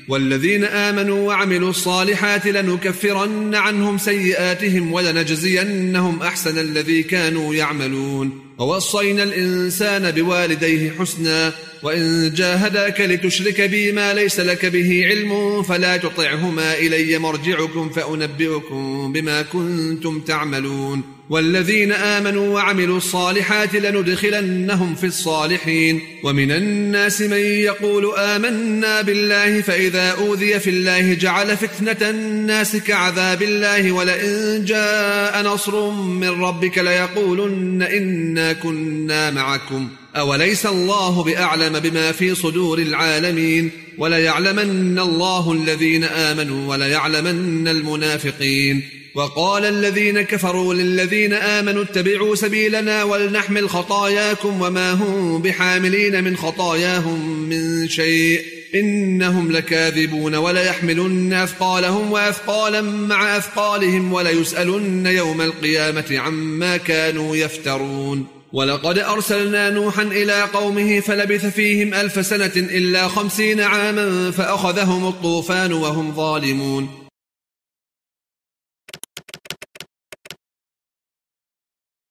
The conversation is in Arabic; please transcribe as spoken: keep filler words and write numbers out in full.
والذين آمنوا وعملوا الصالحات لنكفرن عنهم سيئاتهم ولنجزينهم أحسن الذي كانوا يعملون. ووصينا الإنسان بوالديه حسنا وإن جاهداك لتشرك بي ما ليس لك به علم فلا تطعهما إلي مرجعكم فأنبئكم بما كنتم تعملون. والذين آمنوا وعملوا الصالحات لندخلنهم في الصالحين. ومن الناس من يقول آمنا بالله فإذا أوذي في الله جعل فتنة الناس كعذاب الله ولئن جاء نصر من ربك ليقولن إنا كنا معكم أوليس الله بأعلم بما في صدور العالمين وليعلمن الله الذين آمنوا وليعلمن المنافقين. وقال الذين كفروا للذين آمنوا اتبعوا سبيلنا ولنحمل خطاياكم وما هم بحاملين من خطاياهم من شيء إنهم لكاذبون وليحملن أثقالهم وأثقالا مع أثقالهم وليسألن يوم القيامة عما كانوا يفترون. ولقد أرسلنا نوحا إلى قومه فلبث فيهم ألف سنة إلا خمسين عاما فأخذهم الطوفان وهم ظالمون.